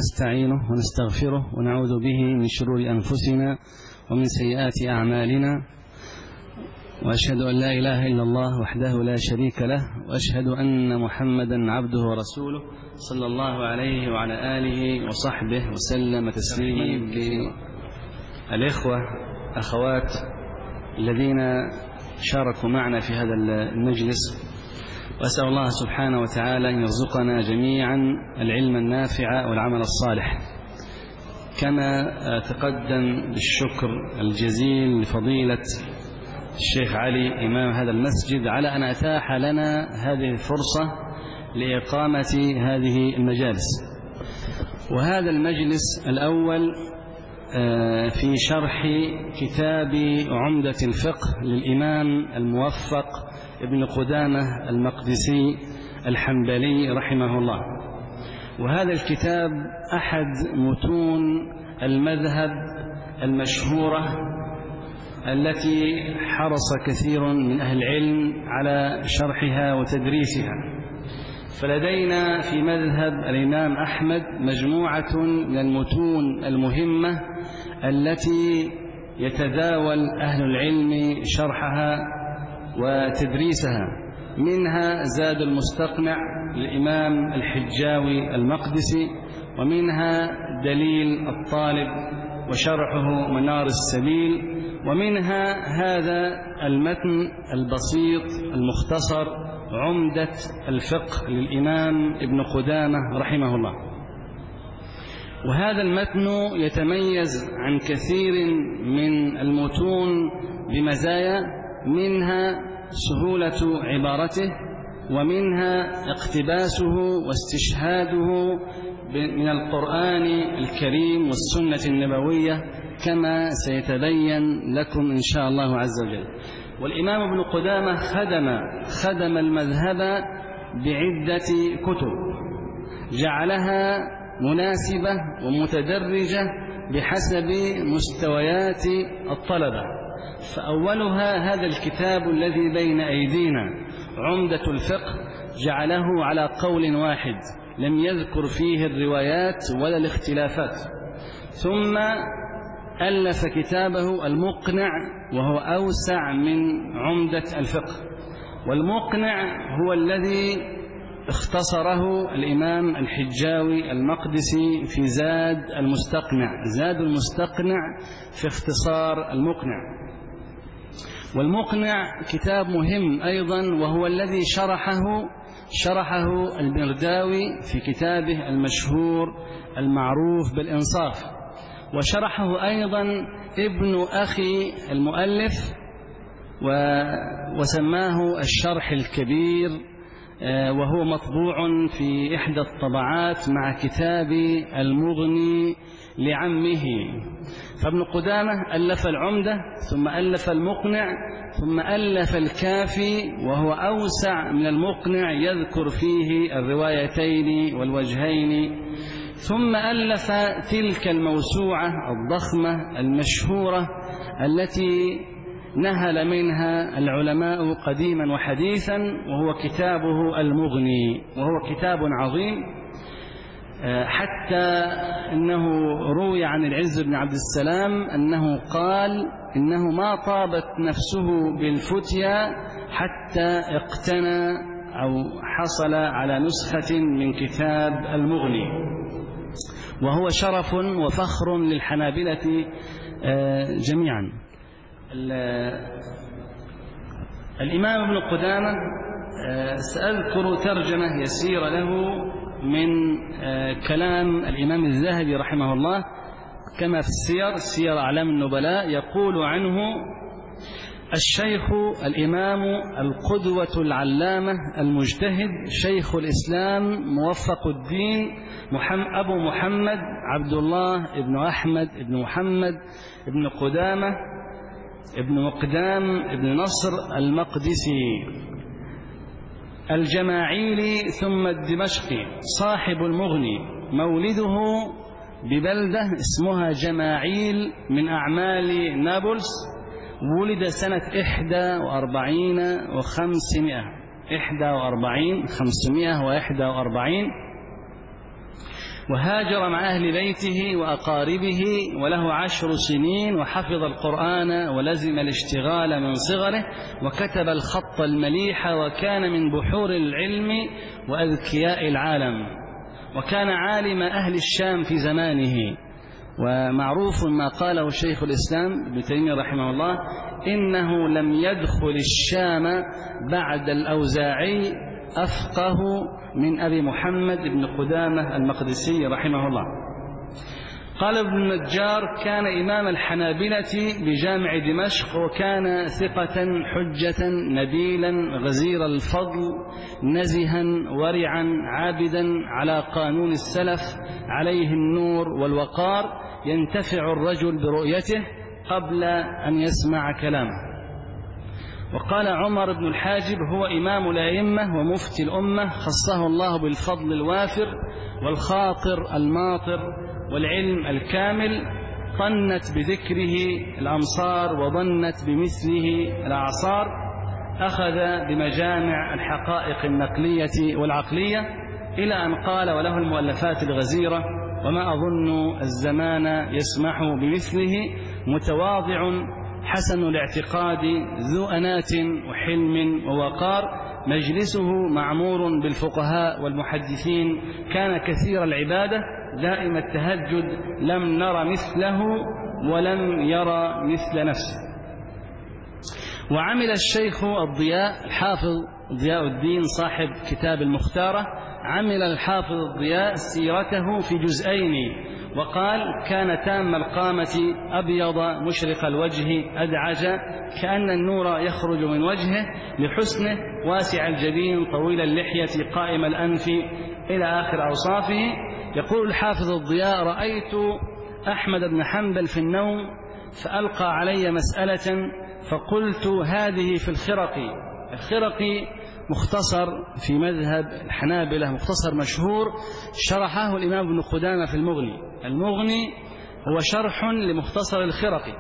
ونستعينه ونستغفره ونعوذ به من شرور أنفسنا ومن سيئات أعمالنا، وأشهد أن لا إله إلا الله وحده لا شريك له، وأشهد أن محمدا عبده ورسوله صلى الله عليه وعلى آله وصحبه وسلم تسليما. للإخوة أخوات الذين شاركوا معنا في هذا المجلس، وأسأل الله سبحانه وتعالى أن يرزقنا جميعا العلم النافع والعمل الصالح. كما تقدم بالشكر الجزيل لفضيلة الشيخ علي إمام هذا المسجد على أن أتاح لنا هذه الفرصة لإقامة هذه المجالس. وهذا المجلس الأول في شرح كتاب عمدة الفقه للإمام الموفق ابن قدامة المقدسي الحنبلي رحمه الله. وهذا الكتاب أحد متون المذهب المشهورة التي حرص كثير من أهل العلم على شرحها وتدريسها. فلدينا في مذهب الإمام أحمد مجموعة من المتون المهمة التي يتداول أهل العلم شرحها وتدريسها، منها زاد المستقنع للإمام الحجاوي المقدسي، ومنها دليل الطالب وشرحه منار السبيل، ومنها هذا المتن البسيط المختصر عمدة الفقه للإمام ابن قدامة رحمه الله. وهذا المتن يتميز عن كثير من المتون بمزايا، منها سهولة عبارته، ومنها اقتباسه واستشهاده من القرآن الكريم والسنة النبوية كما سيتبين لكم إن شاء الله عز وجل. والإمام ابن قدامة خدم المذهب بعدة كتب جعلها مناسبة ومتدرجة بحسب مستويات الطلبة. فأولها هذا الكتاب الذي بين أيدينا عمدة الفقه، جعله على قول واحد لم يذكر فيه الروايات ولا الاختلافات. ثم ألف كتابه المقنع، وهو أوسع من عمدة الفقه. والمقنع هو الذي اختصره الإمام الحجاوي المقدسي في زاد المستقنع في اختصار المقنع. والمقنع كتاب مهم أيضا، وهو الذي شرحه المرداوي في كتابه المشهور المعروف بالإنصاف، وشرحه أيضا ابن أخي المؤلف وسماه الشرح الكبير، وهو مطبوع في إحدى الطبعات مع كتاب المغني لعمه. فابن قدامة ألف العمدة، ثم ألف المقنع، ثم ألف الكافي، وهو أوسع من المقنع يذكر فيه الروايتين والوجهين، ثم ألف تلك الموسوعة الضخمة المشهورة التي نهل منها العلماء قديما وحديثا، وهو كتابه المغني، وهو كتاب عظيم، حتى إنه روي عن العز بن عبد السلام أنه قال إنه ما طابت نفسه بالفتيا حتى اقتنى أو حصل على نسخة من كتاب المغني. وهو شرف وفخر للحنابلة جميعا. الإمام ابن قدامة سأذكر ترجمة يسيرة له من كلام الإمام الذهبي رحمه الله كما في سير أعلام النبلاء. يقول عنه: الشيخ الإمام القدوة العلامة المجتهد شيخ الإسلام موفق الدين أبو محمد عبد الله ابن أحمد ابن محمد ابن قدامة ابن مقدام ابن نصر المقدسي الجماعيلي ثم الدمشقي، صاحب المغني. مولده ببلدة اسمها جماعيل من أعمال نابلس. ولد سنة 41 541، وهاجر مع أهل بيته وأقاربه، وله 10 سنين، وحفظ القرآن ولزم الاشتغال من صغره، وكتب الخط المليح، وكان من بحور العلم وأذكياء العالم، وكان عالم أهل الشام في زمانه. ومعروف ما قاله شيخ الإسلام ابن تيمية رحمه الله: إنه لم يدخل الشام بعد الأوزاعي أفقه من أبي محمد بن قدامة المقدسي رحمه الله. قال ابن النجار: كان إمام الحنابلة بجامع دمشق، وكان ثقة حجة نبيلا غزير الفضل نزها ورعا عابدا على قانون السلف عليه النور والوقار، ينتفع الرجل برؤيته قبل أن يسمع كلامه. وقال عمر بن الحاجب: هو إمام الأئمة ومفتي الأمة، خصه الله بالفضل الوافر والخاطر الماطر والعلم الكامل، طنت بذكره الأمصار وظنت بمثله الأعصار، أخذ بمجامع الحقائق النقلية والعقلية، إلى أن قال: وله المؤلفات الغزيرة، وما أظن الزمان يسمح بمثله، متواضع حسن الاعتقاد ذو أنات وحلم ووقار، مجلسه معمور بالفقهاء والمحدثين، كان كثير العبادة دائم التهجد، لم نر مثله ولم يرى مثل نفسه. وعمل الشيخ الضياء الحافظ ضياء الدين صاحب كتاب المختارة، عمل الحافظ الضياء سيرته في جزئين، وقال: كان تام القامة أبيض مشرق الوجه أدعج، كأن النور يخرج من وجهه لحسنه، واسع الجبين طويل اللحية قائم الأنف، إلى آخر أوصافه. يقول الحافظ الضياء: رأيت أحمد بن حنبل في النوم فألقى علي مسألة فقلت: هذه في الخرقي. الخرقي مختصر في مذهب الحنابلة، مختصر مشهور، شرحه الإمام ابن قدامة في المغني. المغني هو شرح لمختصر الخرقي.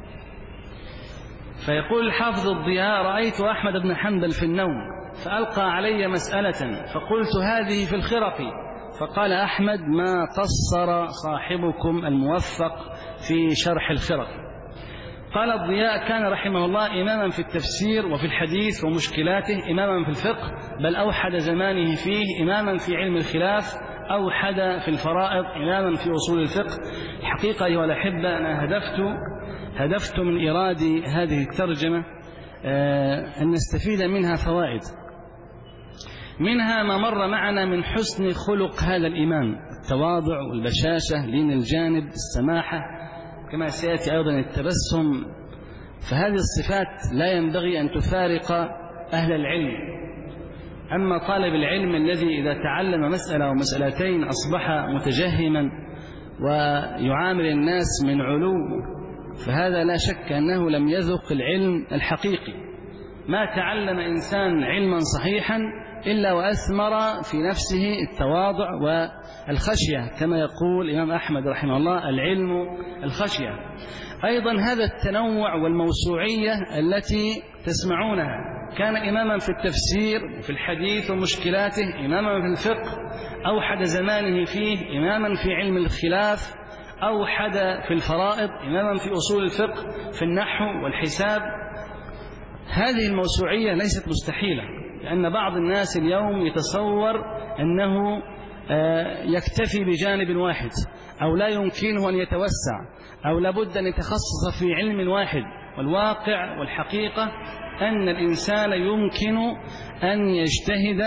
فيقول الحافظ الضياء: رأيت أحمد بن حنبل في النوم فألقى علي مسألة فقلت: هذه في الخرقي. فقال أحمد: ما قصر صاحبكم الموفق في شرح الخرقي. قال الضياء: كان رحمه الله إماما في التفسير وفي الحديث ومشكلاته، إماما في الفقه، بل أوحد زمانه فيه، إماما في علم الخلاف، أوحد في الفرائض، إماما في أصول الفقه. الحقيقة أيها الأحبة أنا هدفت من إيراد هذه الترجمة أن نستفيد منها فوائد، منها ما مر معنا من حسن خلق هذا الإمام، التواضع والبشاشة، لين الجانب، السماحة، كما سيأتي أيضا التبسم. فهذه الصفات لا ينبغي أن تفارق أهل العلم. أما طالب العلم الذي إذا تعلم مسألة أو مسألتين أصبح متجهما ويعامل الناس من علو، فهذا لا شك أنه لم يذق العلم الحقيقي. ما تعلم إنسان علما صحيحا إلا وأثمر في نفسه التواضع والخشية، كما يقول الإمام أحمد رحمه الله: العلم الخشية. أيضا هذا التنوع والموسوعية التي تسمعونها، كان إماما في التفسير وفي الحديث ومشكلاته، إماما في الفقه أوحد زمانه فيه، إماما في علم الخلاف، أوحد في الفرائض، إماما في أصول الفقه، في النحو والحساب. هذه الموسوعية ليست مستحيلة، لأن بعض الناس اليوم يتصور أنه يكتفي بجانب واحد، أو لا يمكنه أن يتوسع، أو لابد أن يتخصص في علم واحد. والواقع والحقيقة أن الإنسان يمكن أن يجتهد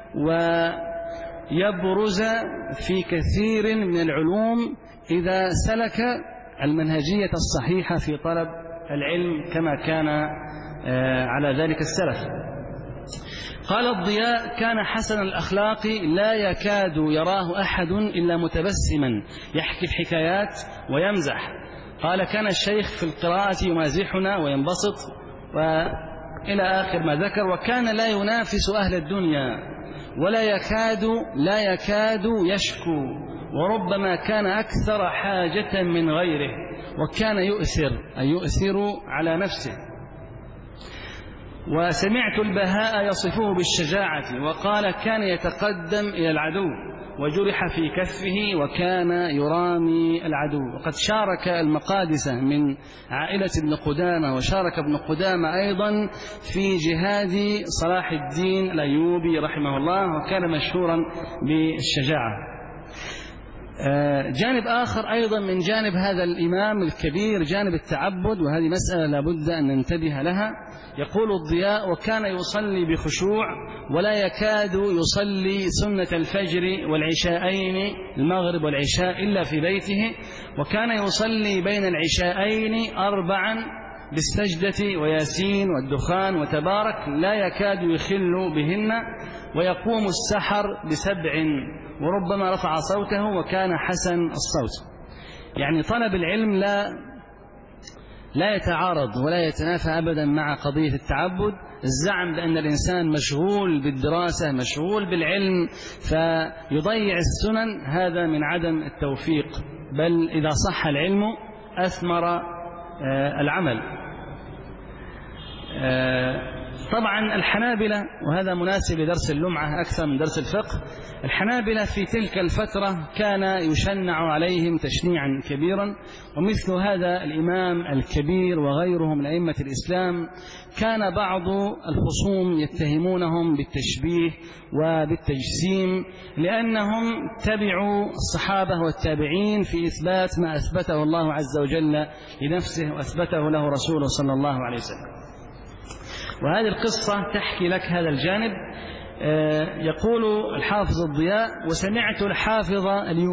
ويبرز في كثير من العلوم إذا سلك المنهجية الصحيحة في طلب العلم كما كان على ذلك السلف. قال الضياء: كان حسن الأخلاق لا يكاد يراه أحد إلا متبسما يحكي الحكايات ويمزح. قال: كان الشيخ في القراءة يمازحنا وينبسط، وإلى آخر ما ذكر. وكان لا ينافس أهل الدنيا لا يكاد يشكو، وربما كان أكثر حاجة من غيره، وكان يؤثر على نفسه. وسمعت البهاء يصفه بالشجاعة، وقال: كان يتقدم إلى العدو وجرح في كفه وكان يرامي العدو. وقد شارك المقادسة من عائلة ابن قدامة، وشارك ابن قدامة أيضا في جهاد صلاح الدين الأيوبي رحمه الله، وكان مشهورا بالشجاعة. جانب آخر أيضا من جانب هذا الإمام الكبير جانب التعبد، وهذه مسألة لابد أن ننتبه لها. يقول الضياء: وكان يصلي بخشوع ولا يكاد يصلي سنة الفجر والعشاءين، المغرب والعشاء، إلا في بيته، وكان يصلي بين العشاءين 4 بالسجدة وياسين والدخان وتبارك لا يكاد يخل بهن، ويقوم السحر ب7 وربما رفع صوته وكان حسن الصوت. يعني طلب العلم لا يتعارض ولا يتنافى أبدا مع قضية التعبد. الزعم بأن الإنسان مشغول بالدراسة مشغول بالعلم فيضيع السنن، هذا من عدم التوفيق، بل إذا صح العلم أثمر العمل. طبعا الحنابلة، وهذا مناسب لدرس اللمعة أكثر من درس الفقه، الحنابلة في تلك الفترة كان يشنع عليهم تشنيعا كبيرا، ومثل هذا الإمام الكبير وغيرهم من أئمة الإسلام كان بعض الخصوم يتهمونهم بالتشبيه وبالتجسيم، لأنهم تبعوا الصحابة والتابعين في إثبات ما أثبته الله عز وجل لنفسه وأثبته له رسوله صلى الله عليه وسلم. وهذه القصة تحكي لك هذا الجانب. يقول الحافظ الضياء: وسمعت الحافظ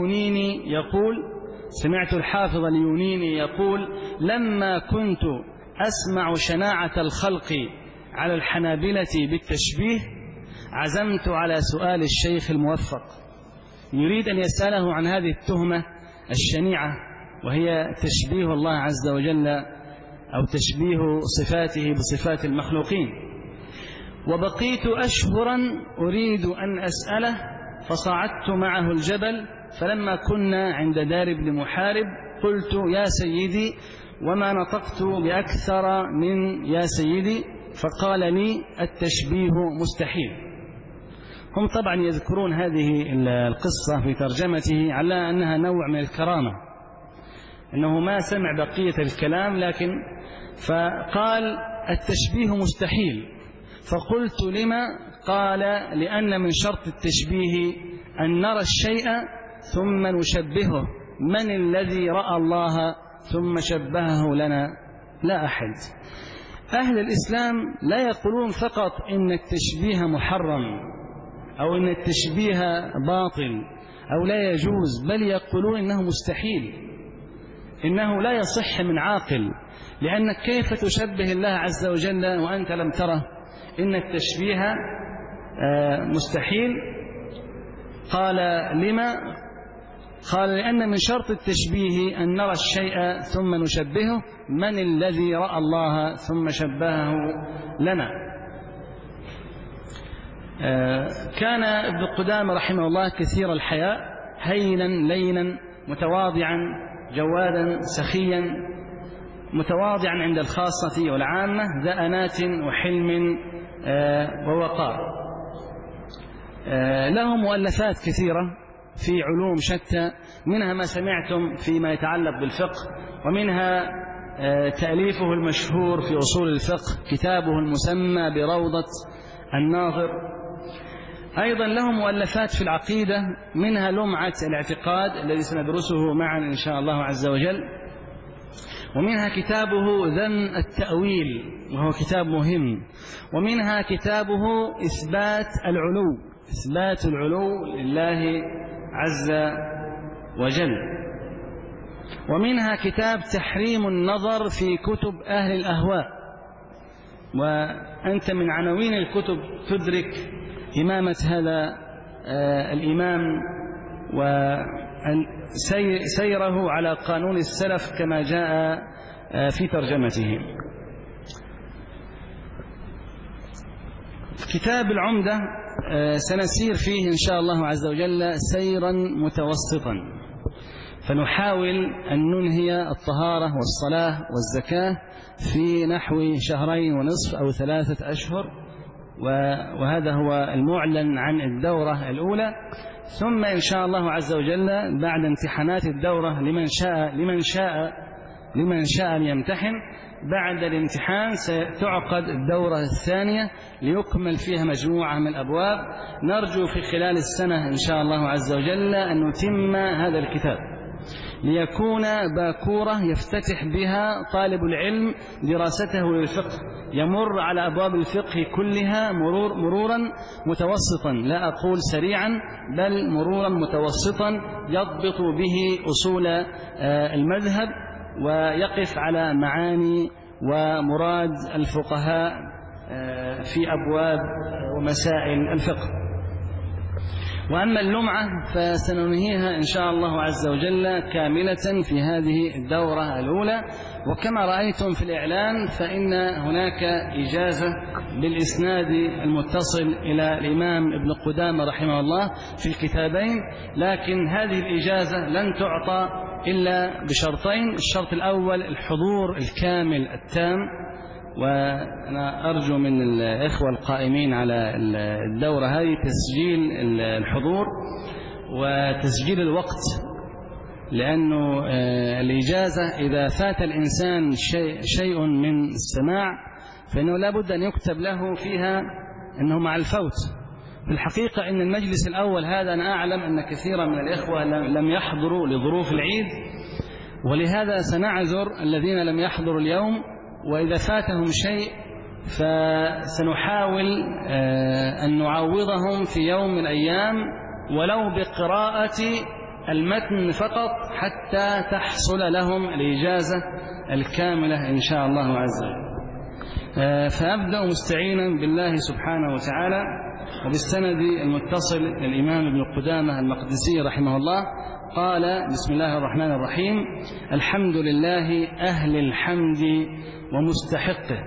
اليونيني يقول لما كنت أسمع شناعة الخلق على الحنابلة بالتشبيه عزمت على سؤال الشيخ الموفق، يريد أن يسأله عن هذه التهمة الشنيعة، وهي تشبيه الله عز وجل أو تشبيه صفاته بصفات المخلوقين. وبقيت أشهرا أريد أن أسأله، فصعدت معه الجبل، فلما كنا عند دار ابن محارب قلت: يا سيدي، وما نطقت بأكثر من يا سيدي، فقال لي: التشبيه مستحيل. هم طبعا يذكرون هذه القصة في ترجمته على أنها نوع من الكرامة، أنه ما سمع بقية الكلام، لكن فقال: التشبيه مستحيل. فقلت: لما؟ قال: لأن من شرط التشبيه أن نرى الشيء ثم نشبهه، من الذي رأى الله ثم شبهه لنا؟ لا أحد. أهل الإسلام لا يقولون فقط إن التشبيه محرم أو إن التشبيه باطل أو لا يجوز، بل يقولون إنه مستحيل، إنه لا يصح من عاقل، لأنك كيف تشبه الله عز وجل وأنت لم تره؟ إن التشبيه مستحيل. قال: لما؟ قال: لأن من شرط التشبيه أن نرى الشيء ثم نشبهه، من الذي رأى الله ثم شبهه لنا؟ كان ابن قدامة رحمه الله كثير الحياء، هينا لينا متواضعا جوادا سخيا، متواضعا عند الخاصة والعامة، ذا أنات وحلم ووقار. له مؤلفات كثيرة في علوم شتى، منها ما سمعتم فيما يتعلق بالفقه، ومنها تأليفه المشهور في أصول الفقه، كتابه المسمى بروضة الناظر. أيضا له مؤلفات في العقيدة، منها لمعة الاعتقاد الذي سندرسه معا إن شاء الله عز وجل، ومنها كتابه ذم التأويل وهو كتاب مهم، ومنها كتابه إثبات العلو لله عز وجل، ومنها كتاب تحريم النظر في كتب أهل الأهواء. وأنت من عناوين الكتب تدرك إمامة هذا الإمام وسيره على قانون السلف كما جاء في ترجمته. كتاب العمدة سنسير فيه إن شاء الله عز وجل سيرا متوسطا، فنحاول أن ننهي الطهارة والصلاة والزكاة في نحو 2.5 أو 3 أشهر، وهذا هو المعلن عن الدورة الأولى. ثم إن شاء الله عز وجل بعد امتحانات الدورة لمن شاء أن يمتحن، بعد الامتحان ستعقد الدورة الثانية ليكمل فيها مجموعة من الأبواب. نرجو في خلال السنة إن شاء الله عز وجل أن نتم هذا الكتاب ليكون باكورة يفتتح بها طالب العلم دراسته للفقه، يمر على أبواب الفقه كلها مرورا متوسطا، لا أقول سريعا بل مرورا متوسطا، يضبط به أصول المذهب ويقف على معاني ومراد الفقهاء في أبواب ومسائل الفقه. وأما اللمعة فسننهيها إن شاء الله عز وجل كاملة في هذه الدورة الأولى. وكما رأيتم في الإعلان فإن هناك إجازة بالإسناد المتصل إلى الإمام ابن قدامة رحمه الله في الكتابين، لكن هذه الإجازة لن تعطى إلا بشرطين: الشرط الأول الحضور الكامل التام، وأنا أرجو من الإخوة القائمين على الدورة هذه تسجيل الحضور وتسجيل الوقت، لأنه الإجازة إذا فات الإنسان شيء من السماع فإنه لا بد أن يكتب له فيها أنه مع الفوت. في الحقيقة إن المجلس الأول هذا أنا أعلم أن كثيرا من الإخوة لم يحضروا لظروف العيد، ولهذا سنعذر الذين لم يحضروا اليوم، وإذا فاتهم شيء فسنحاول أن نعوضهم في يوم من الأيام ولو بقراءة المتن فقط حتى تحصل لهم الإجازة الكاملة إن شاء الله عز وجل. فأبدأ مستعينا بالله سبحانه وتعالى وبالسند المتصل للإمام ابن قدامة المقدسي رحمه الله. قال: بسم الله الرحمن الرحيم، الحمد لله أهل الحمد ومستحقه،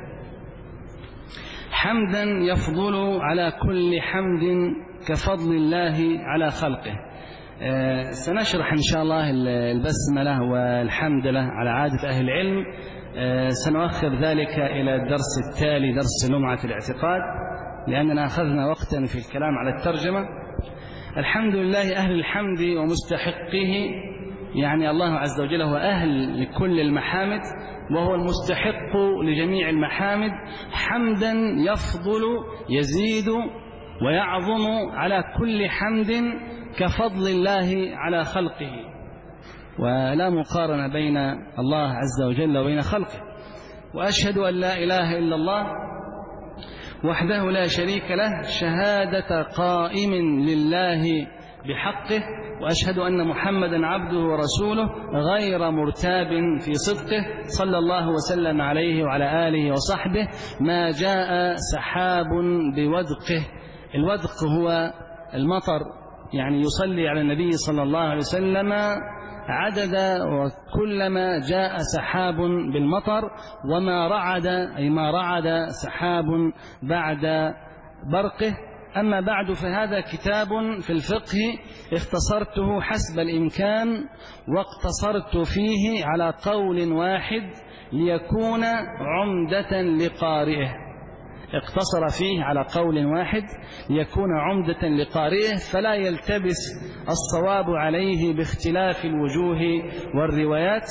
حمدا يفضل على كل حمد كفضل الله على خلقه. سنشرح إن شاء الله البسملة والحمد له على عادة أهل العلم، سنؤخر ذلك إلى الدرس التالي، درس لمعة الاعتقاد، لأننا أخذنا وقتا في الكلام على الترجمة. الحمد لله أهل الحمد ومستحقه، يعني الله عز وجل هو أهل لكل المحامد وهو المستحق لجميع المحامد، حمدا يفضل يزيد ويعظم على كل حمد كفضل الله على خلقه. ولا مقارنة بين الله عز وجل وبين خلقه. وأشهد أن لا إله إلا الله وحده لا شريك له شهادة قائم لله بحقه، وأشهد أن محمدا عبده ورسوله غير مرتاب في صدقه، صلى الله وسلم عليه وعلى آله وصحبه. ما جاء سحاب بودقه، الودق هو المطر، يعني يصلي على النبي صلى الله عليه وسلم عدد وكلما جاء سحاب بالمطر، وما رعد أي ما رعد سحاب بعد برقه. أما بعد فهذا كتاب في الفقه اختصرته حسب الإمكان، واقتصرت فيه على قول واحد ليكون عمدة لقارئه. اقتصر فيه على قول واحد ليكون عمدة لقارئه، فلا يلتبس الصواب عليه باختلاف الوجوه والروايات.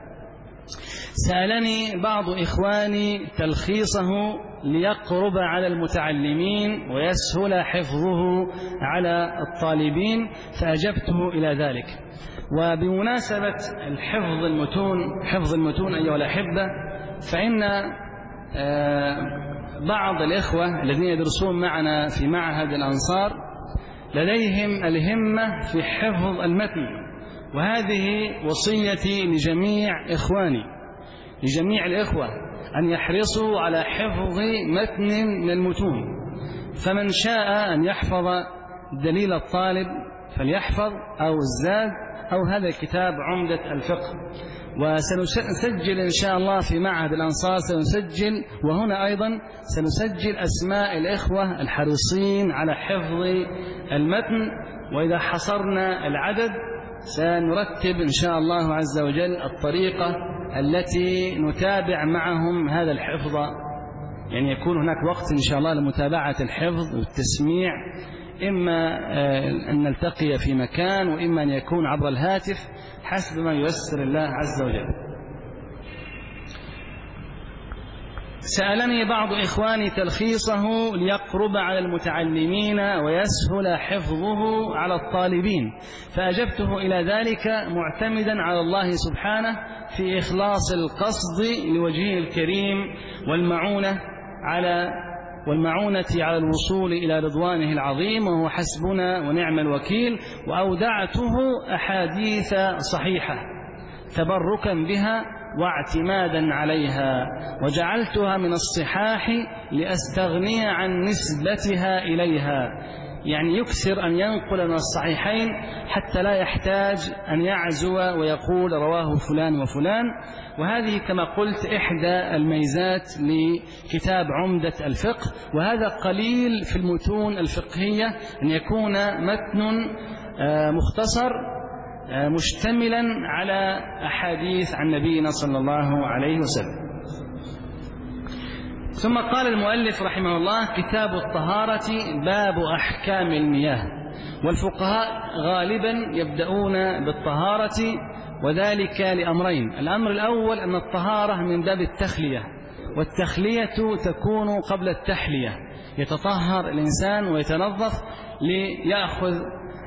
سألني بعض إخواني تلخيصه ليقرب على المتعلمين ويسهل حفظه على الطالبين، فأجبته إلى ذلك. وبمناسبة حفظ المتون أيها الأحبة، فإن بعض الإخوة الذين يدرسون معنا في معهد الأنصار لديهم الهمة في حفظ المتن، وهذه وصيتي لجميع إخواني، لجميع الإخوة، أن يحرصوا على حفظ متن من المتون. فمن شاء أن يحفظ دليل الطالب فليحفظ، أو الزاد، أو هذا الكتاب عمدة الفقه. وسنسجل إن شاء الله في معهد الأنصار، سنسجل وهنا أيضا سنسجل أسماء الإخوة الحريصين على حفظ المتن، وإذا حصرنا العدد سنرتب إن شاء الله عز وجل الطريقة التي نتابع معهم هذا الحفظ، يعني يكون هناك وقت إن شاء الله لمتابعة الحفظ والتسميع إما أن نلتقي في مكان، وإما أن يكون عبر الهاتف حسب ما ييسر الله عز وجل. سألني بعض إخواني تلخيصه ليقرب على المتعلمين ويسهل حفظه على الطالبين، فأجبته إلى ذلك معتمدا على الله سبحانه في إخلاص القصد لوجهه الكريم والمعونة على الوصول إلى رضوانه العظيم، وهو حسبنا ونعم الوكيل. وأودعته أحاديث صحيحة تبركا بها واعتمادا عليها، وجعلتها من الصحاح لأستغني عن نسبتها إليها، يعني يكثر أن ينقل من الصحيحين حتى لا يحتاج أن يعزو ويقول رواه فلان وفلان. وهذه كما قلت إحدى الميزات لكتاب عمدة الفقه، وهذا قليل في المتون الفقهية أن يكون متن مختصر مشتملا على أحاديث عن نبينا صلى الله عليه وسلم. ثم قال المؤلف رحمه الله: كتاب الطهارة، باب أحكام المياه. والفقهاء غالبا يبدأون بالطهارة، وذلك لأمرين: الأمر الأول أن الطهارة من باب التخلية، والتخلية تكون قبل التحلية، يتطهر الإنسان ويتنظف ليأخذ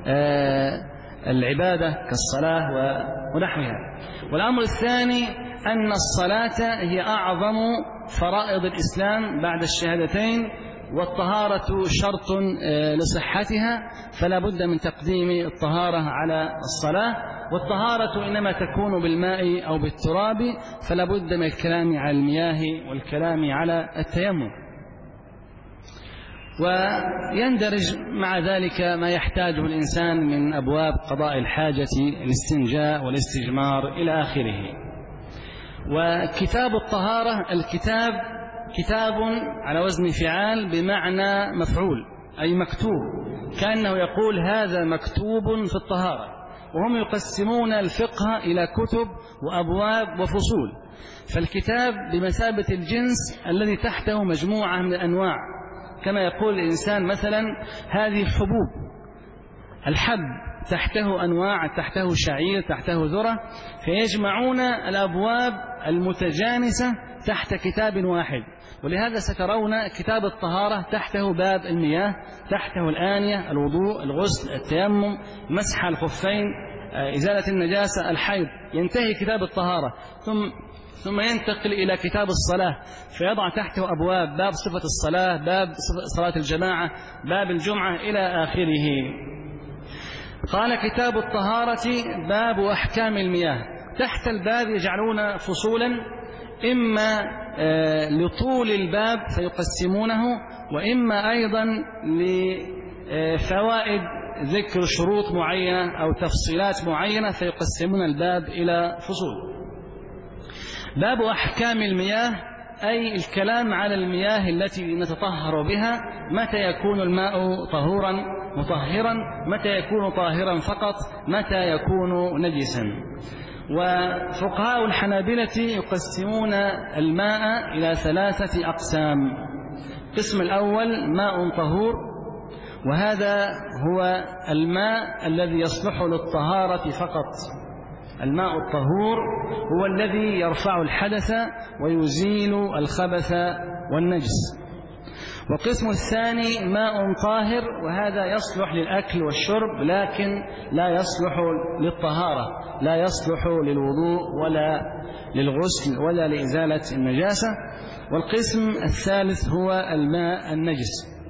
العبادة كالصلاة ونحوها. والأمر الثاني أن الصلاة هي أعظم فرائض الإسلام بعد الشهادتين، والطهارة شرط لصحتها، فلا بد من تقديم الطهارة على الصلاة. والطهارة إنما تكون بالماء أو بالتراب، فلا بد من الكلام على المياه والكلام على التيمم. ويندرج مع ذلك ما يحتاجه الإنسان من أبواب قضاء الحاجة، الاستنجاء والاستجمار إلى آخره. وكتاب الطهارة، الكتاب كتاب على وزن فعال بمعنى مفعول، أي مكتوب، كأنه يقول هذا مكتوب في الطهارة. وهم يقسمون الفقه إلى كتب وأبواب وفصول، فالكتاب بمثابة الجنس الذي تحته مجموعة من الأنواع، كما يقول الإنسان مثلا هذه حبوب، الحب تحته أنواع، تحته شعير، تحته ذرة، فيجمعون الأبواب المتجانسة تحت كتاب واحد. ولهذا سترون كتاب الطهارة تحته باب المياه، تحته الآنية، الوضوء، الغسل، التيمم، مسح الخفين، إزالة النجاسة، الحيض، ينتهي كتاب الطهارة. ثم ينتقل إلى كتاب الصلاة، فيضع تحته أبواب: باب صفة الصلاة، باب صلاة الجماعة، باب الجمعة، إلى آخره. قال: كتاب الطهارة، باب أحكام المياه. تحت الباب يجعلون فصولا، إما لطول الباب فيقسمونه، وإما أيضا لفوائد ذكر شروط معينة أو تفصيلات معينة فيقسمون الباب إلى فصول. باب أحكام المياه، أي الكلام على المياه التي نتطهر بها، متى يكون الماء طهورا مطهرا، متى يكون طاهرا فقط، متى يكون نجسا. وفقهاء الحنابلة يقسمون الماء إلى 3 أقسام. القسم الأول ماء طهور، وهذا هو الماء الذي يصلح للطهارة فقط. الماء الطهور هو الذي يرفع الحدث ويزيل الخبث والنجس. والقسم الثاني ماء طاهر، وهذا يصلح للأكل والشرب، لكن لا يصلح للطهارة، لا يصلح للوضوء ولا للغسل ولا لإزالة النجاسة. والقسم الثالث هو الماء النجس.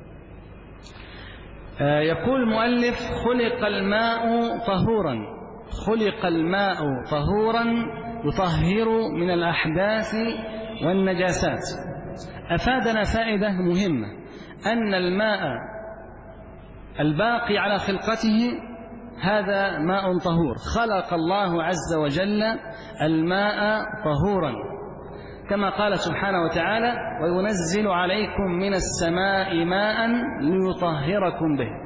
يقول المؤلف: خلق الماء طهورا، خلق الماء طهورا يطهر من الأحداث والنجاسات. أفادنا فائدة مهمة، أن الماء الباقي على خلقته هذا ماء طهور، خلق الله عز وجل الماء طهورا، كما قال سبحانه وتعالى: وينزل عليكم من السماء ماء ليطهركم به.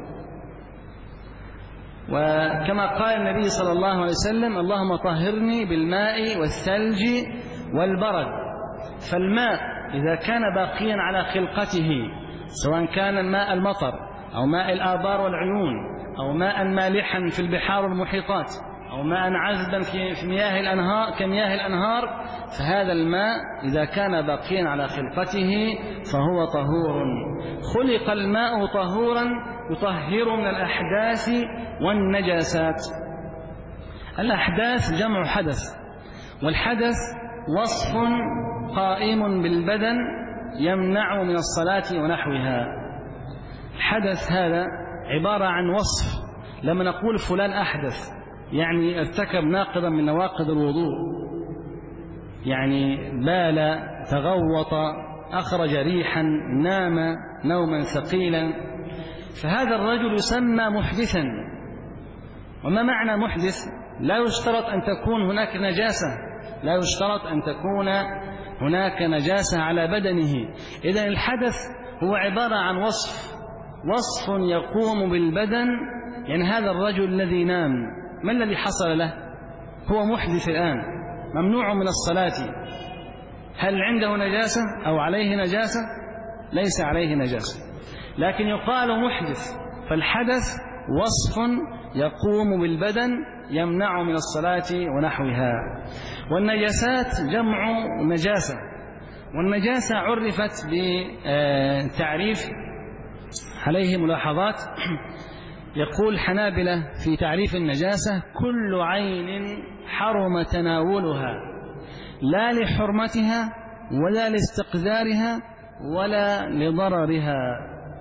وكما قال النبي صلى الله عليه وسلم: اللهم طهرني بالماء والثلج والبرد. فالماء إذا كان باقيا على خلقته، سواء كان ماء المطر أو ماء الآبار والعيون، أو ماء مالحا في البحار والمحيطات، أو ماء عذبا في مياه الأنهار كمياه الأنهار، فهذا الماء إذا كان باقيا على خلقته فهو طهور. خلق الماء طهورا يطهر من الأحداث والنجاسات. الأحداث جمع حدث، والحدث وصف قائم بالبدن يمنع من الصلاة ونحوها. الحدث هذا عبارة عن وصف. لما نقول فلان أحدث يعني ارتكب ناقضا من نواقض الوضوء، يعني بال، تغوط، أخرج ريحا، نام نوما ثقيلا، فهذا الرجل يسمى محدثا. وما معنى محدث؟ لا يشترط أن تكون هناك نجاسة، لا يشترط أن تكون هناك نجاسة على بدنه. إذن الحدث هو عبارة عن وصف يقوم بالبدن. يعني هذا الرجل الذي نام ما الذي حصل له؟ هو محدث الآن، ممنوع من الصلاة. هل عنده نجاسة أو عليه نجاسة؟ ليس عليه نجاسة، لكن يقال محدث. فالحدث وصف يقوم بالبدن يمنع من الصلاة ونحوها. والنجاسات جمع نجاسة، والنجاسة عرفت بتعريف عليه ملاحظات. يقول الحنابلة في تعريف النجاسة: كل عين حرم تناولها لا لحرمتها ولا لاستقذارها ولا لضررها.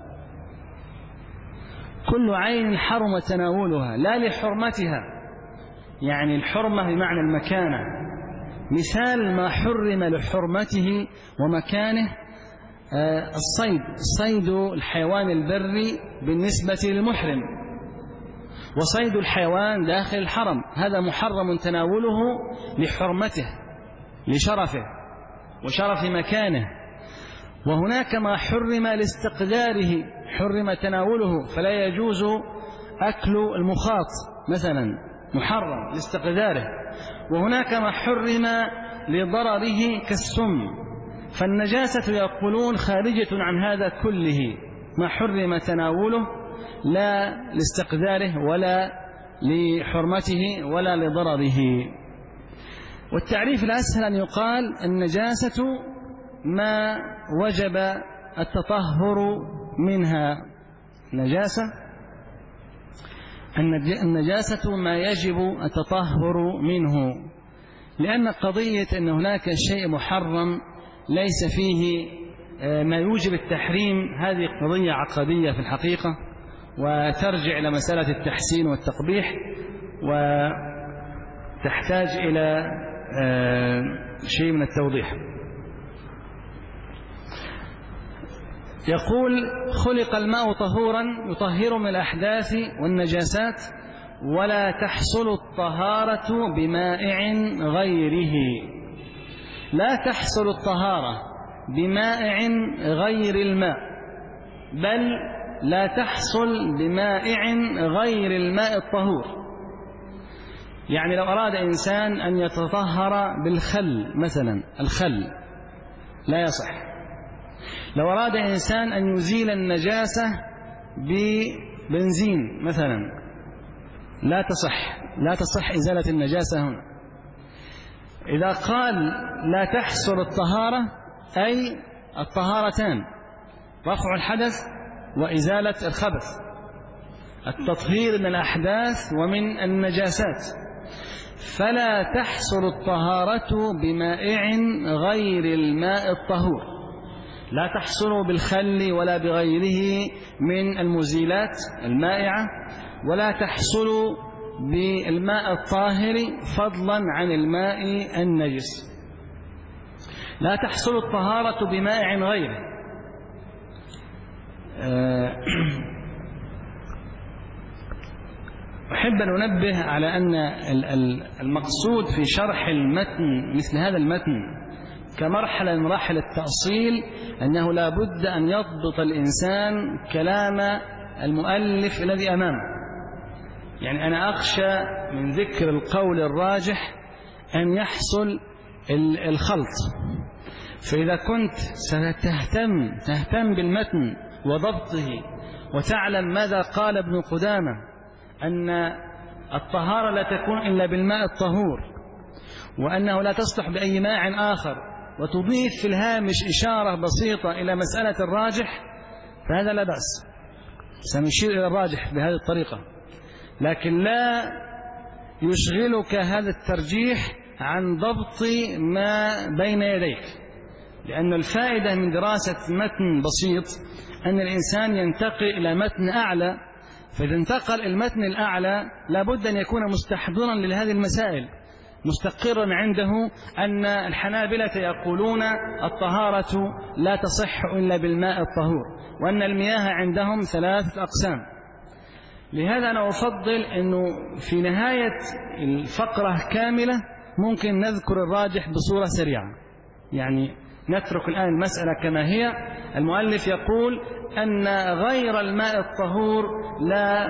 كل عين حرم تناولها لا لحرمتها، يعني الحرمة بمعنى المكانة. مثال ما حرم لحرمته ومكانه الصيد، صيد الحيوان البري بالنسبة للمحرم، وصيد الحيوان داخل الحرم هذا محرم تناوله لحرمته، لشرفه وشرف مكانه. وهناك ما حرم لاستقذاره، حرم تناوله، فلا يجوز أكل المخاط مثلا، محرم لاستقذاره. وهناك ما حرم لضرره كالسم. فالنجاسة يقولون خارجة عن هذا كله، ما حرم تناوله لا لاستقذاره ولا لحرمته ولا لضرره. والتعريف الأسهل أن يقال النجاسة ما وجب التطهر منها. النجاسة ما يجب التطهر منه، لأن قضية أن هناك شيء محرم ليس فيه ما يوجب التحريم هذه قضية عقدية في الحقيقة، وترجع إلى مسألة التحسين والتقبيح، وتحتاج إلى شيء من التوضيح. يقول: خلق الماء طهورا يطهر من الأحداث والنجاسات ولا تحصل الطهارة بمائع غيره. لا تحصل الطهارة بمائع غير الماء، بل لا تحصل بمائع غير الماء الطهور. يعني لو أراد إنسان أن يتطهر بالخل مثلا، الخل لا يصح. لو أراد إنسان أن يزيل النجاسة ببنزين مثلا لا تصح إزالة النجاسة هنا. إذا قال لا تحصل الطهارة أي الطهارتان، رفع الحدث وإزالة الخبث، التطهير من الأحداث ومن النجاسات. فلا تحصل الطهارة بمائع غير الماء الطهور، لا تحصل بالخل ولا بغيره من المزيلات المائعة، ولا تحصل بالماء الطاهر فضلا عن الماء النجس. لا تحصل الطهارة بمائع غيره. أحب أن أنبه على أن المقصود في شرح المتن مثل هذا المتن كمرحلة من مراحل التأصيل أنه لا بد أن يضبط الإنسان كلام المؤلف الذي أمامه. يعني أنا أخشى من ذكر القول الراجح أن يحصل الخلط. فإذا كنت ستهتم بالمتن وضبطه وتعلم ماذا قال ابن قدامة أن الطهارة لا تكون إلا بالماء الطهور، وأنه لا تصلح بأي ماء آخر، وتضيف في الهامش إشارة بسيطة إلى مسألة الراجح، فهذا لا بأس، سنشير إلى الراجح بهذه الطريقة، لكن لا يشغلك هذا الترجيح عن ضبط ما بين يديك، لأن الفائدة من دراسة متن بسيط أن الإنسان ينتقل إلى متن أعلى، فإذا انتقل المتن الأعلى لابد أن يكون مستحضرا لهذه المسائل، مستقرا عنده أن الحنابلة يقولون الطهارة لا تصح إلا بالماء الطهور، وأن المياه عندهم 3 أقسام. لهذا أنا أفضل أنه في نهاية الفقرة كاملة ممكن نذكر الراجح بصورة سريعة، يعني نترك الآن المسألة كما هي. المؤلف يقول أن غير الماء الطهور لا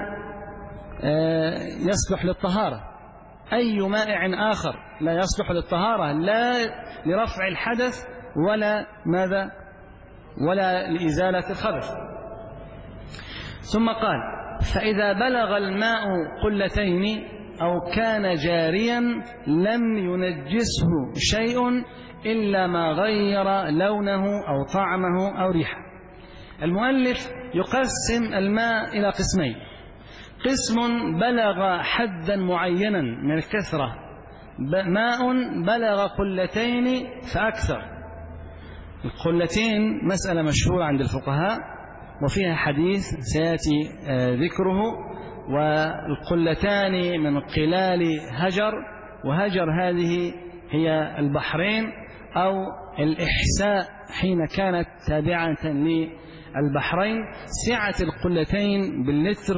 يصلح للطهارة، أي مائع آخر لا يصلح للطهارة، لا لرفع الحدث ولا ماذا ولا لإزالة الخبث. ثم قال: فإذا بلغ الماء قلتين أو كان جاريا لم ينجسه شيء إلا ما غير لونه أو طعمه أو ريحه. المؤلف يقسم الماء إلى قسمين: قسم بلغ حدا معينا من الكثرة، ماء بلغ قلتين فأكثر. القلتين مسألة مشهورة عند الفقهاء وفيها حديث سيأتي ذكره، والقلتان من قلال هجر، وهجر هذه هي البحرين أو الإحساء حين كانت تابعة للبحرين. سعة القلتين باللتر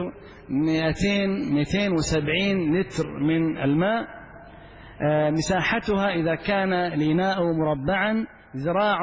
270 لتر من الماء. مساحتها إذا كان الإناء مربعا 1.25 ذراع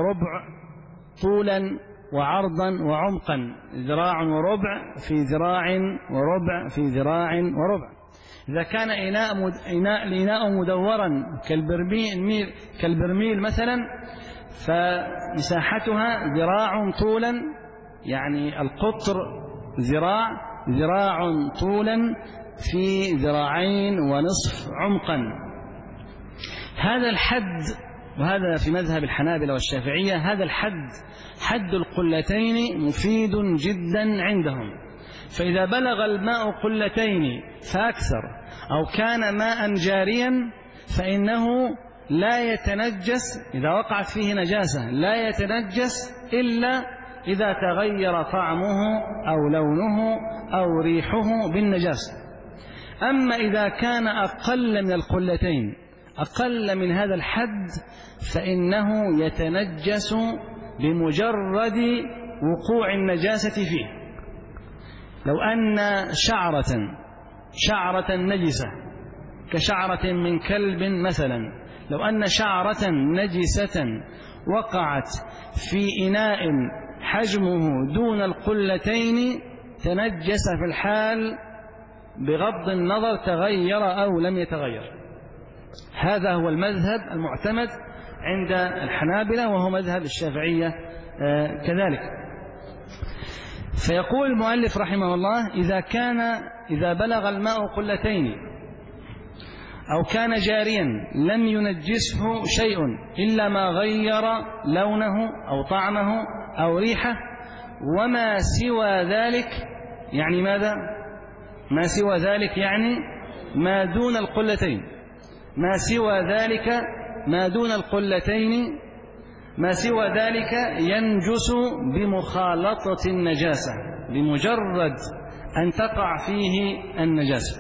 طولا وعرضا وعمقا، 1.25 ذراع في 1.25 ذراع في 1.25 ذراع. إذا كان الإناء مدورا كالبرميل مثلا، فمساحتها 1 ذراع طولا، يعني القطر 1 ذراع، 1 ذراع طولا في 2.5 ذراع عمقا. هذا الحد، وهذا في مذهب الحنابلة والشافعية، هذا الحد حد القلتين مفيد جدا عندهم. فإذا بلغ الماء قلتين فأكثر أو كان ماء جاريا فإنه لا يتنجس، إذا وقعت فيه نجاسة لا يتنجس إلا إذا تغير طعمه أو لونه أو ريحه بالنجاسة. أما إذا كان أقل من القلتين، أقل من هذا الحد، فإنه يتنجس بمجرد وقوع النجاسة فيه. لو أن شعرة نجسة كشعرة من كلب مثلا، لو أن شعرة نجسة وقعت في إناء حجمه دون القلتين تنجس في الحال بغض النظر تغير أو لم يتغير. هذا هو المذهب المعتمد عند الحنابلة، وهو مذهب الشافعية كذلك. فيقول المؤلف رحمه الله: إذا بلغ الماء قلتين أو كان جاريا لم ينجسه شيء إلا ما غير لونه أو طعمه أو ريحه، وما سوى ذلك يعني ماذا؟ ما سوى ذلك يعني ما دون القلتين، ما سوى ذلك ما دون القلتين، ما سوى ذلك ينجس بمخالطة النجاسة، بمجرد أن تقع فيه النجاسة.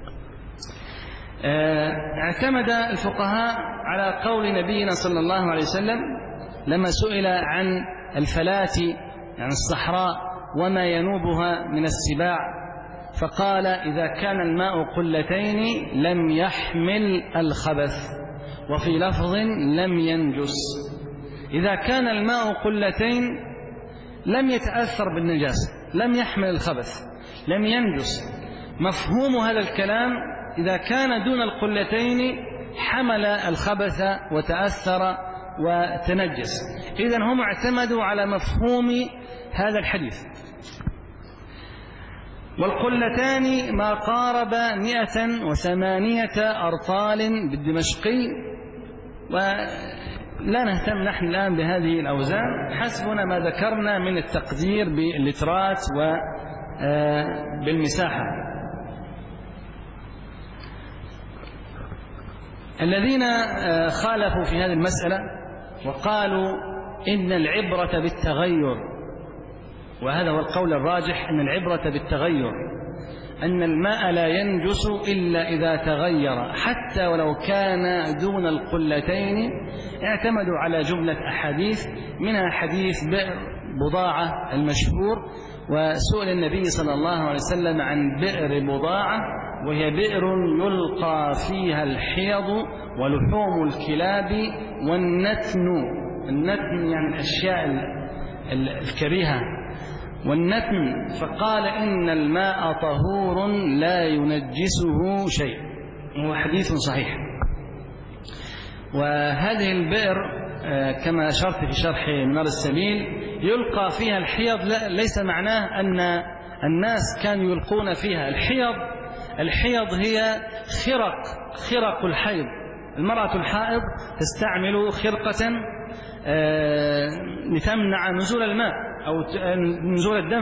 اعتمد الفقهاء على قول نبينا صلى الله عليه وسلم لما سئل عن الفلاة، يعني الصحراء وما ينوبها من السباع، فقال: إذا كان الماء قلتين لم يحمل الخبث، وفي لفظ لم ينجس. إذا كان الماء قلتين لم يتأثر بالنجاسة، لم يحمل الخبث، لم ينجس. مفهوم هذا الكلام: إذا كان دون القلتين حمل الخبث وتأثر وتنجس. إذن هم اعتمدوا على مفهوم هذا الحديث. والقلتان ما قارب 108 أرطال بالدمشقي. ولا نهتم نحن الآن بهذه الأوزان، حسبنا ما ذكرنا من التقدير باللترات وبالمساحة. الذين خالفوا في هذه المسألة وقالوا إن العبرة بالتغير، وهذا هو القول الراجح، أن العبرة بالتغير، أن الماء لا ينجس إلا إذا تغير حتى ولو كان دون القلتين. اعتمدوا على جملة أحاديث، منها حديث بئر بضاعة المشهور، وسئل النبي صلى الله عليه وسلم عن بئر بضاعة، وهي بئر يلقى فيها الحيض ولحوم الكلاب والنتن. النتن يعني الأشياء الكريهة، والنتن. فقال إن الماء طهور لا ينجسه شيء، وهو حديث صحيح. وهذه البئر كما أشرت في شرح منار السبيل يلقى فيها الحيض، ليس معناه أن الناس كانوا يلقون فيها الحيض هي خرق الحيض. المرأة الحائض تستعمل خرقة لتمنع نزول الماء أو نزول الدم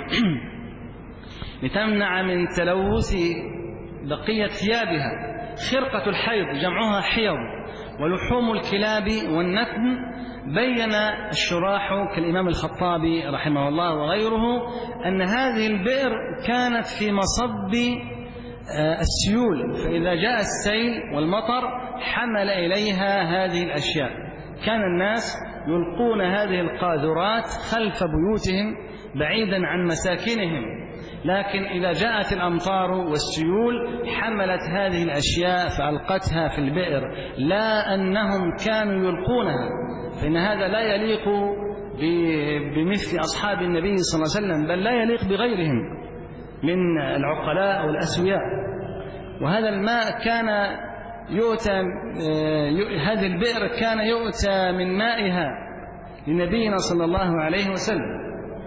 لتمنع من تلوث بقية ثيابها. خرقة الحيض جمعها حيض. ولحوم الكلاب والنتن بين الشراح كالإمام الخطابي رحمه الله وغيره أن هذه البئر كانت في مصب السيول، فإذا جاء السيل والمطر حمل إليها هذه الأشياء. كان الناس يلقون هذه القاذورات خلف بيوتهم بعيدا عن مساكنهم، لكن إذا جاءت الأمطار والسيول حملت هذه الأشياء فألقتها في البئر، لا أنهم كانوا يلقونها، فإن هذا لا يليق بمثل أصحاب النبي صلى الله عليه وسلم، بل لا يليق بغيرهم من العقلاء والأسوياء. وهذا الماء كان يؤتى، هذه البئر كان يؤتى من مائها لنبينا صلى الله عليه وسلم.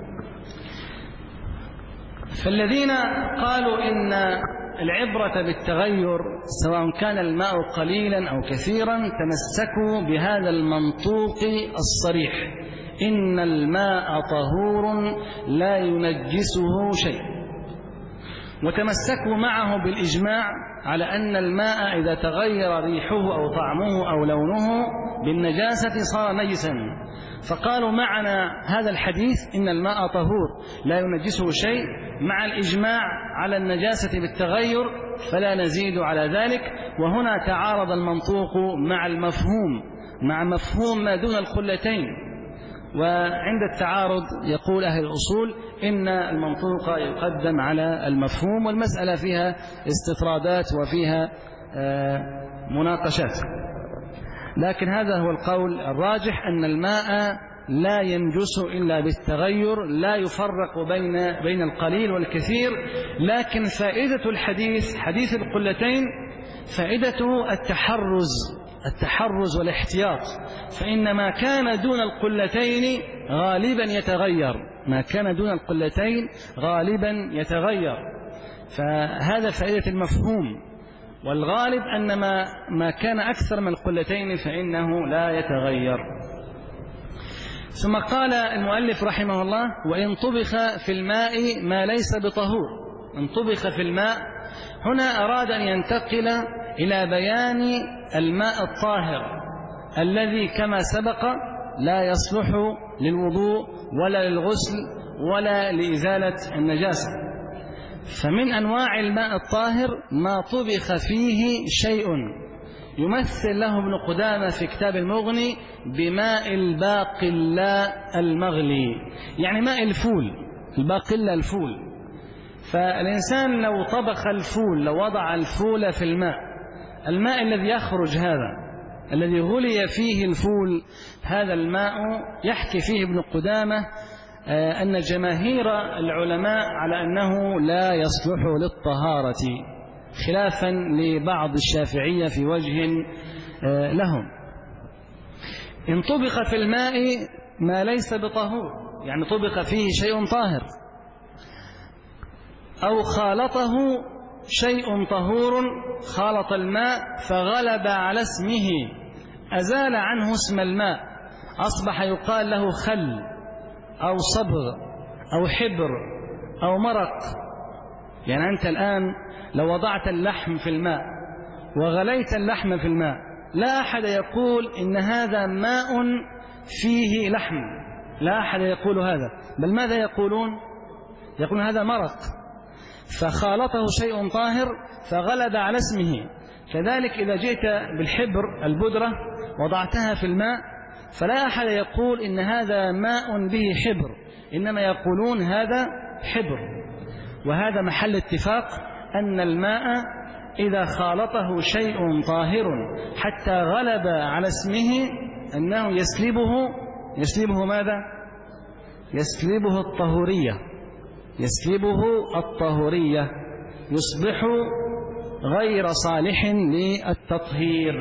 فالذين قالوا إن العبرة بالتغير سواء كان الماء قليلا أو كثيرا تمسكوا بهذا المنطوق الصريح، إن الماء طهور لا ينجسه شيء، وتمسكوا معه بالإجماع على أن الماء إذا تغير ريحه أو طعمه أو لونه بالنجاسة صار نجسا. فقالوا معنا هذا الحديث إن الماء طهور لا ينجسه شيء مع الإجماع على النجاسة بالتغير، فلا نزيد على ذلك. وهنا تعارض المنطوق مع المفهوم، مع مفهوم ما دون القلتين. وعند التعارض يقول أهل الأصول إن المنطوق يقدم على المفهوم، والمسألة فيها استطرادات وفيها مناقشات. لكن هذا هو القول الراجح، أن الماء لا ينجس إلا بالتغير، لا يفرق بين القليل والكثير. لكن فائدة الحديث، حديث القلتين، فائدته التحرز والاحتياط، فإن ما كان دون القلتين غالبا يتغير، ما كان دون القلتين غالبا يتغير. فهذا فائدة المفهوم، والغالب أن ما كان أكثر من القلتين فإنه لا يتغير. ثم قال المؤلف رحمه الله: وإن طبخ في الماء ما ليس بطهور. إن طبخ في الماء، هنا أراد أن ينتقل إلى بيان الماء الطاهر الذي كما سبق لا يصلح للوضوء ولا للغسل ولا لإزالة النجاسة. فمن أنواع الماء الطاهر ما طبخ فيه شيء، يمثل له ابن قدامة في كتاب المغني بماء الباقلاء المغلي، يعني ماء الفول، الباقلاء الفول. فالإنسان لو طبخ الفول، لو وضع الفول في الماء الذي يخرج هذا الذي غلي فيه الفول، هذا الماء يحكي فيه ابن قدامة أن جماهير العلماء على أنه لا يصلح للطهارة، خلافا لبعض الشافعية في وجه لهم. إن طبخ في الماء ما ليس بطهور، يعني طبخ فيه شيء طاهر. أو خالطه شيء طهور، خالط الماء فغلب على اسمه، أزال عنه اسم الماء، أصبح يقال له خل أو صبغ أو حبر أو مرق. يعني أنت الآن لو وضعت اللحم في الماء وغليت اللحم في الماء، لا أحد يقول إن هذا ماء فيه لحم، لا أحد يقول هذا، بل ماذا يقولون؟ يقولون هذا مرق، فخالطه شيء طاهر فغلب على اسمه. كذلك إذا جئت بالحبر البودرة وضعتها في الماء، فلا أحد يقول إن هذا ماء به حبر، إنما يقولون هذا حبر. وهذا محل اتفاق أن الماء إذا خالطه شيء طاهر حتى غلب على اسمه أنه يسلبه ماذا؟ يسلبه الطهورية، يسلبه الطهورية، يصبح غير صالح للتطهير.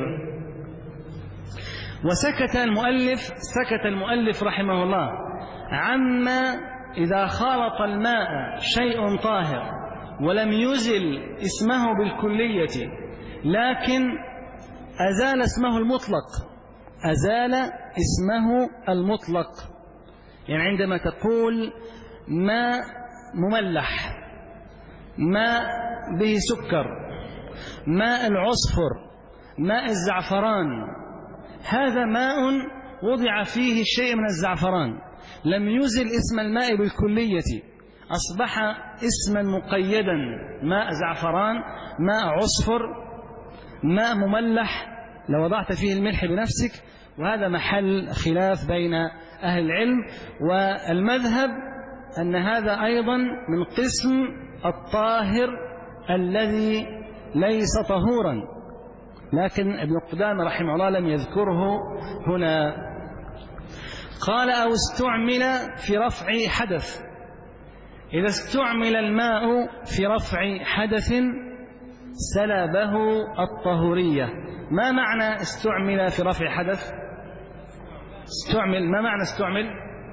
وسكت المؤلف رحمه الله عما إذا خالط الماء شيء طاهر ولم يزل اسمه بالكلية، لكن أزال اسمه المطلق، أزال اسمه المطلق. يعني عندما تقول ماء مملح، ماء به سكر، ماء العصفر، ماء الزعفران، هذا ماء وضع فيه شيء من الزعفران، لم يزل اسم الماء بالكلية، أصبح اسما مقيدا، ماء زعفران، ماء عصفر، ماء مملح لو وضعت فيه الملح بنفسك. وهذا محل خلاف بين أهل العلم، والمذهب أن هذا أيضا من قسم الطاهر الذي ليس طهورا، لكن ابن قدامة رحمه الله لم يذكره هنا. قال أو استعمل في رفع حدث. إذا استعمل الماء في رفع حدث سلبه الطهورية. ما معنى استعمل في رفع حدث؟ استعمل، ما معنى استعمل؟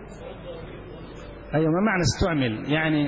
أيوة، ما معنى استعمل؟ يعني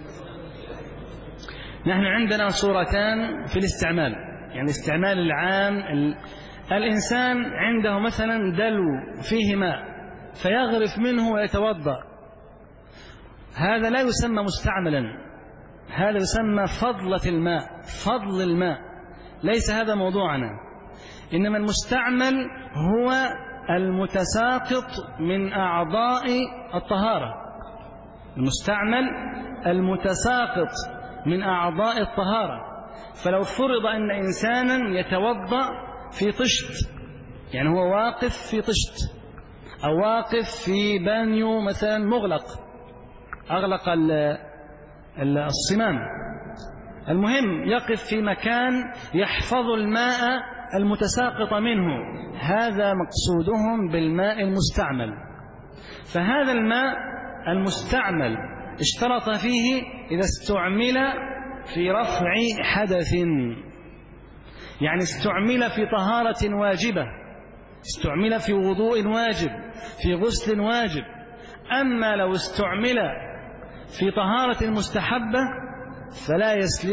نحن عندنا صورتان في الاستعمال، يعني الاستعمال العام، الإنسان عنده مثلا دلو فيه ماء فيغرف منه ويتوضأ، هذا لا يسمى مستعملا، هذا يسمى فضلة الماء، فضل الماء، ليس هذا موضوعنا. إنما المستعمل هو المتساقط من أعضاء الطهارة، المستعمل المتساقط من أعضاء الطهارة. فلو فرض أن إنسانا يتوضأ في طشت، يعني هو واقف في طشت أو واقف في بانيو مثلا مغلق، أغلق الصمام، المهم يقف في مكان يحفظ الماء المتساقط منه، هذا مقصودهم بالماء المستعمل. فهذا الماء المستعمل اشترط فيه إذا استعمل في رفع حدث، يعني استعمل في طهارة واجبة، استعمل في وضوء واجب، في غسل واجب. أما لو استعمل في طهارة مستحبة فلا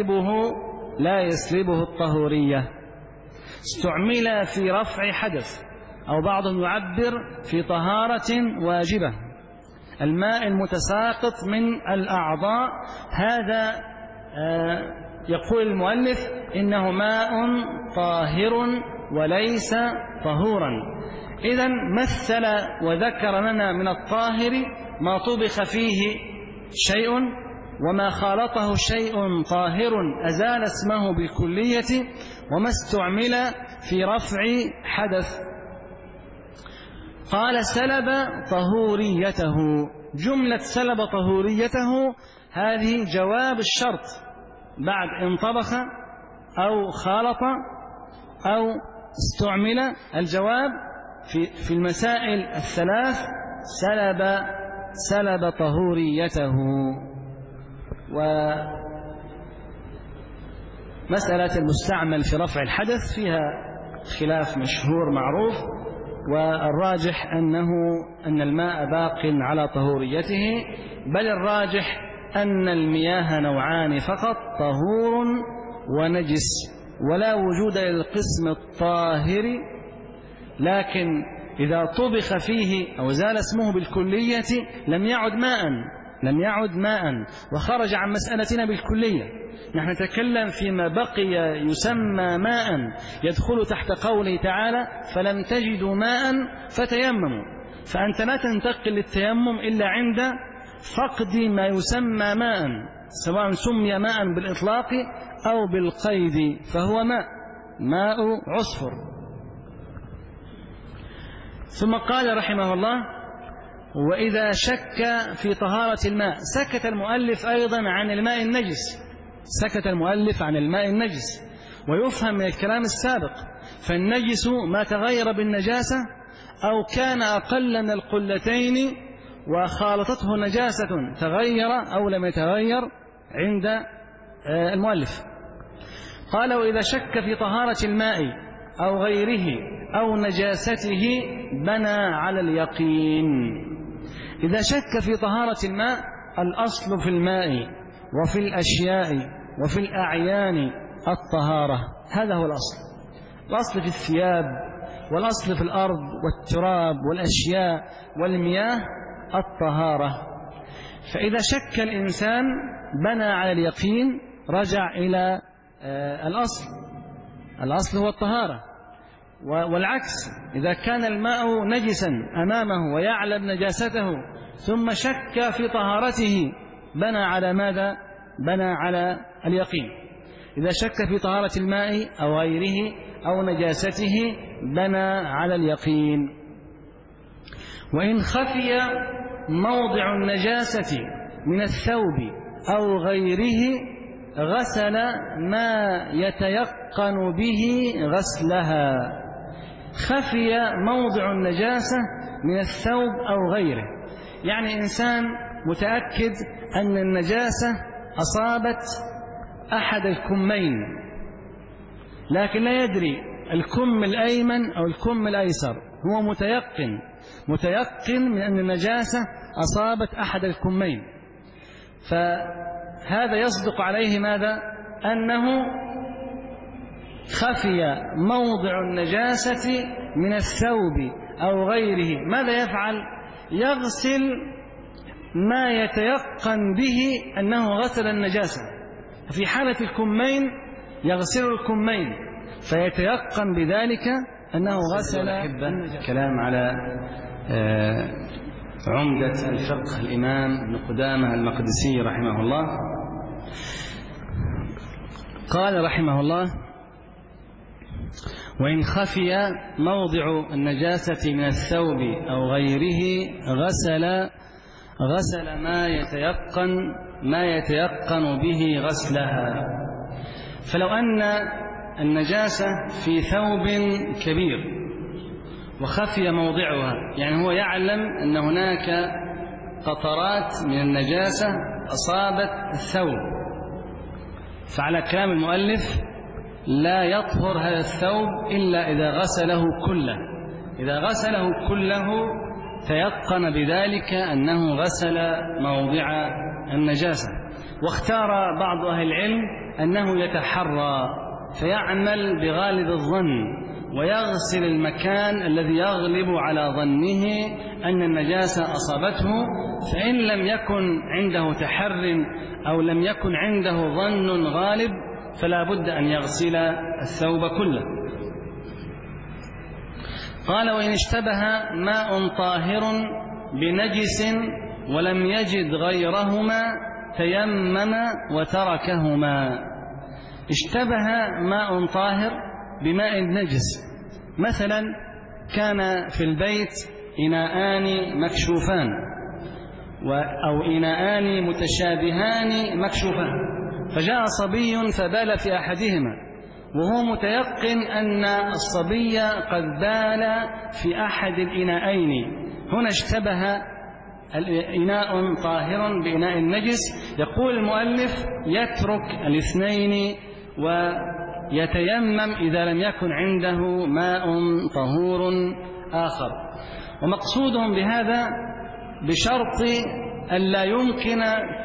يسلبه الطهورية. استعمل في رفع حدث، أو بعضهم يعبر في طهارة واجبة، الماء المتساقط من الأعضاء، هذا يقول المؤلف إنه ماء طاهر وليس طهورا. إذن مثل وذكر لنا من الطاهر ما طبخ فيه شيء وما خالطه شيء طاهر أزال اسمه بالكلية، وما استعمل في رفع حدث. قال سلب طهوريته. جملة سلب طهوريته هذه جواب الشرط بعد إن طبخ أو خالط أو استعمل. الجواب في المسائل الثلاث سلب طهوريته. ومسألة المستعمل في رفع الحدث فيها خلاف مشهور معروف، والراجح أن الماء باق على طهوريته، بل الراجح أن المياه نوعان فقط، طهور ونجس، ولا وجود للقسم الطاهر. لكن إذا طبخ فيه أو زال اسمه بالكلية لم يعد ماء وخرج عن مسألتنا بالكلية. نحن نتكلم فيما بقي يسمى ماء يدخل تحت قوله تعالى فلم تجدوا ماء فتيمموا. فأنت لا تنتقل للتيمم إلا عند فقد ما يسمى ماء، سواء سمي ماء بالإطلاق أو بالقيد، فهو ماء عصفر. ثم قال رحمه الله: وإذا شك في طهارة الماء. سكت المؤلف أيضا عن الماء النجس، ويفهم من الكلام السابق، فالنجس ما تغير بالنجاسة أو كان أقل من القلتين وخالطته نجاسة تغير أو لم يتغير عند المؤلف. قال: وإذا شك في طهارة الماء أو غيره أو نجاسته بنى على اليقين. إذا شك في طهارة الماء، الأصل في الماء وفي الأشياء وفي الأعيان الطهارة، هذا هو الأصل في الثياب، والأصل في الأرض والتراب والأشياء والمياه الطهارة. فإذا شك الإنسان بنى على اليقين، رجع إلى الأصل هو الطهارة. والعكس، إذا كان الماء نجسا أمامه ويعلم نجاسته ثم شك في طهارته، بنى على ماذا؟ بنى على اليقين. إذا شك في طهارة الماء أو غيره أو نجاسته بنى على اليقين. وإن خفي موضع النجاسة من الثوب أو غيره غسل ما يتيقن به غسلها. خفي موضع النجاسة من الثوب أو غيره، يعني إنسان متأكد أن النجاسة أصابت أحد الكمين، لكن لا يدري الكم الأيمن أو الكم الأيسر، هو متيقن من أن النجاسة أصابت أحد الكمين، فهذا يصدق عليه ماذا؟ أنه خفي موضع النجاسة من الثوب أو غيره. ماذا يفعل؟ يغسل ما يتيقن به أنه غسل النجاسة. في حالة الكمين يغسل الكمين فيتيقن بذلك أنه غسل النجاسة. كلام على عمدة الفقه الإمام ابن قدامة المقدسي رحمه الله. قال رحمه الله: وإن خفي موضع النجاسة من الثوب أو غيره غسل ما يتيقن به غسلها. فلو أن النجاسة في ثوب كبير وخفي موضعها، يعني هو يعلم أن هناك قطرات من النجاسة أصابت الثوب، فعلى كلام المؤلف لا يطهر هذا الثوب إلا إذا غسله كله. إذا غسله كله تيقن بذلك أنه غسل موضع النجاسة. واختار بعض أهل العلم أنه يتحرى فيعمل بغالب الظن ويغسل المكان الذي يغلب على ظنه أن النجاسة أصابته، فإن لم يكن عنده تحر أو لم يكن عنده ظن غالب فلا بد أن يغسل الثوب كله. قال: وإن اشتبه ماء طاهر بنجس ولم يجد غيرهما تيمم وتركهما. اشتبه ماء طاهر بماء نجس، مثلا كان في البيت إناءان مكشوفان أو إناءان متشابهان مكشوفان، فجاء صبي فبال في أحدهما وهو متيقن أن الصبي قد بال في أحد الإناءين. هنا اشتبه إناء طاهر بإناء نجس. يقول المؤلف: يترك الاثنين ويتيمم إذا لم يكن عنده ماء طهور آخر. ومقصودهم بهذا بشرط أن لا يمكن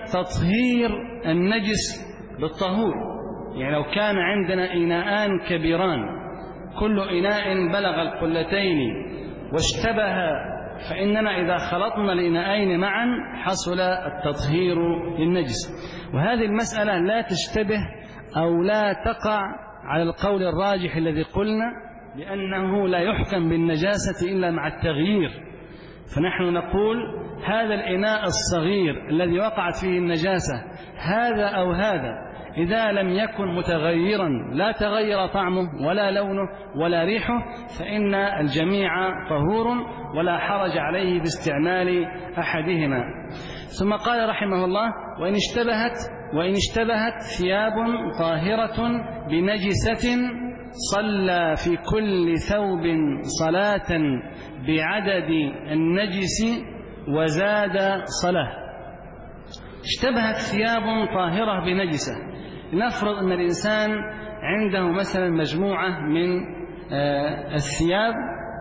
تطهير النجس بالطهور. يعني لو كان عندنا إناءان كبيران كل إناء بلغ القلتين واشتبه، فإننا إذا خلطنا الإناءين معا حصل التطهير للنجس. وهذه المسألة لا تشتبه أو لا تقع على القول الراجح الذي قلنا بأنه لا يحكم بالنجاسة إلا مع التغيير. فنحن نقول هذا الإناء الصغير الذي وقعت فيه النجاسة هذا أو هذا إذا لم يكن متغيرا لا تغير طعمه ولا لونه ولا ريحه فإن الجميع طهور ولا حرج عليه باستعمال أحدهما. ثم قال رحمه الله: وإن اشتبهت ثياب طاهرة بنجسة صلى في كل ثوب صلاة بعدد النجس وزاد صلاة. اشتبهت ثياب طاهرة بنجسة. لنفرض أن الإنسان عنده مثلا مجموعة من الثياب،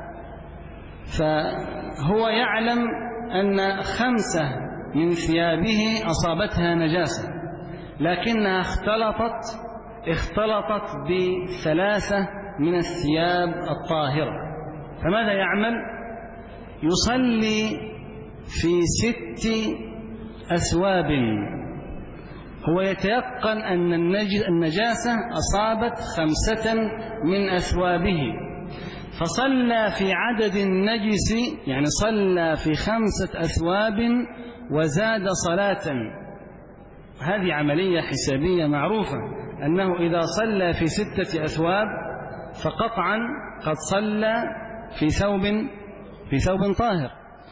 فهو يعلم أن 5 من ثيابه أصابتها نجاسة، لكنها اختلطت ب3 من الثياب الطاهرة. فماذا يعمل؟ يصلي في 6 أثواب. هو يتيقن أن النجاسة أصابت 5 من أثوابه، فصلى في عدد النجس، يعني صلى في 5 أثواب وزاد صلاة. هذه عملية حسابية معروفة، أنه إذا صلى في 6 أثواب فقطعا قد صلى في ثوب طاهر.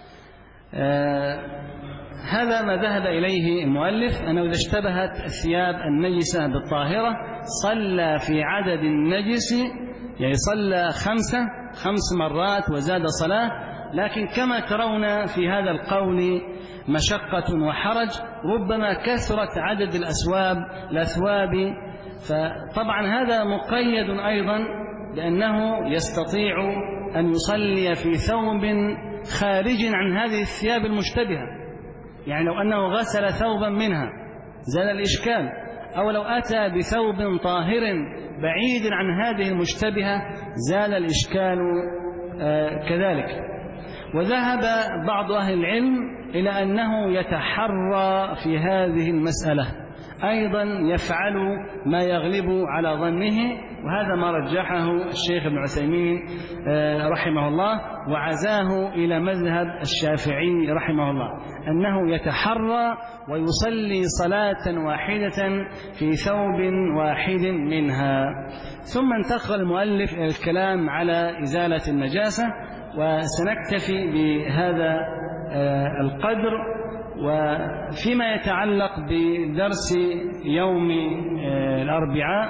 هذا ما ذهب إليه المؤلف، أنه إذا اشتبهت الثياب النجسة بالطاهرة صلى في عدد النجس، يعني صلى 5 مرات وزاد صلاة. لكن كما ترون في هذا القول مشقة وحرج، ربما كثرت عدد الأثواب، فطبعا هذا مقيد أيضا بأنه يستطيع أن يصلي في ثوب خارج عن هذه الثياب المشتبهة. يعني لو أنه غسل ثوبا منها زال الإشكال، أو لو أتى بثوب طاهر بعيد عن هذه المشتبهة زال الإشكال كذلك. وذهب بعض أهل العلم إلى أنه يتحرى في هذه المسألة، أيضا يفعل ما يغلب على ظنه، وهذا ما رجحه الشيخ ابن عثيمين رحمه الله، وعزاه إلى مذهب الشافعي رحمه الله، أنه يتحرى ويصلي صلاة واحدة في ثوب واحد منها. ثم انتقل المؤلف إلى الكلام على إزالة النجاسة، وسنكتفي بهذا القدر. وفيما يتعلق بدرس يوم الأربعاء،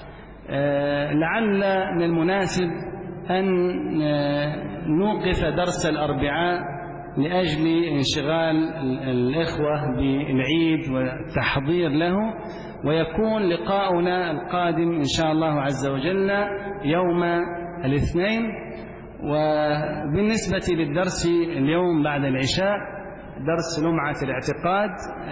لعل من المناسب أن نوقف درس الأربعاء لأجل انشغال الإخوة بالعيد والتحضير له، ويكون لقاؤنا القادم إن شاء الله عز وجل يوم الاثنين. وبالنسبة للدرس اليوم بعد العشاء درس لمعة الاعتقاد،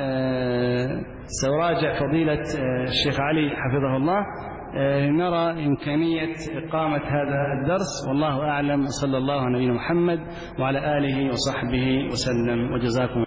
سأراجع فضيلة الشيخ علي حفظه الله، نرى إمكانية إقامة هذا الدرس، والله أعلم. صلى الله على نبينا محمد وعلى آله وصحبه وسلم، وجزاكم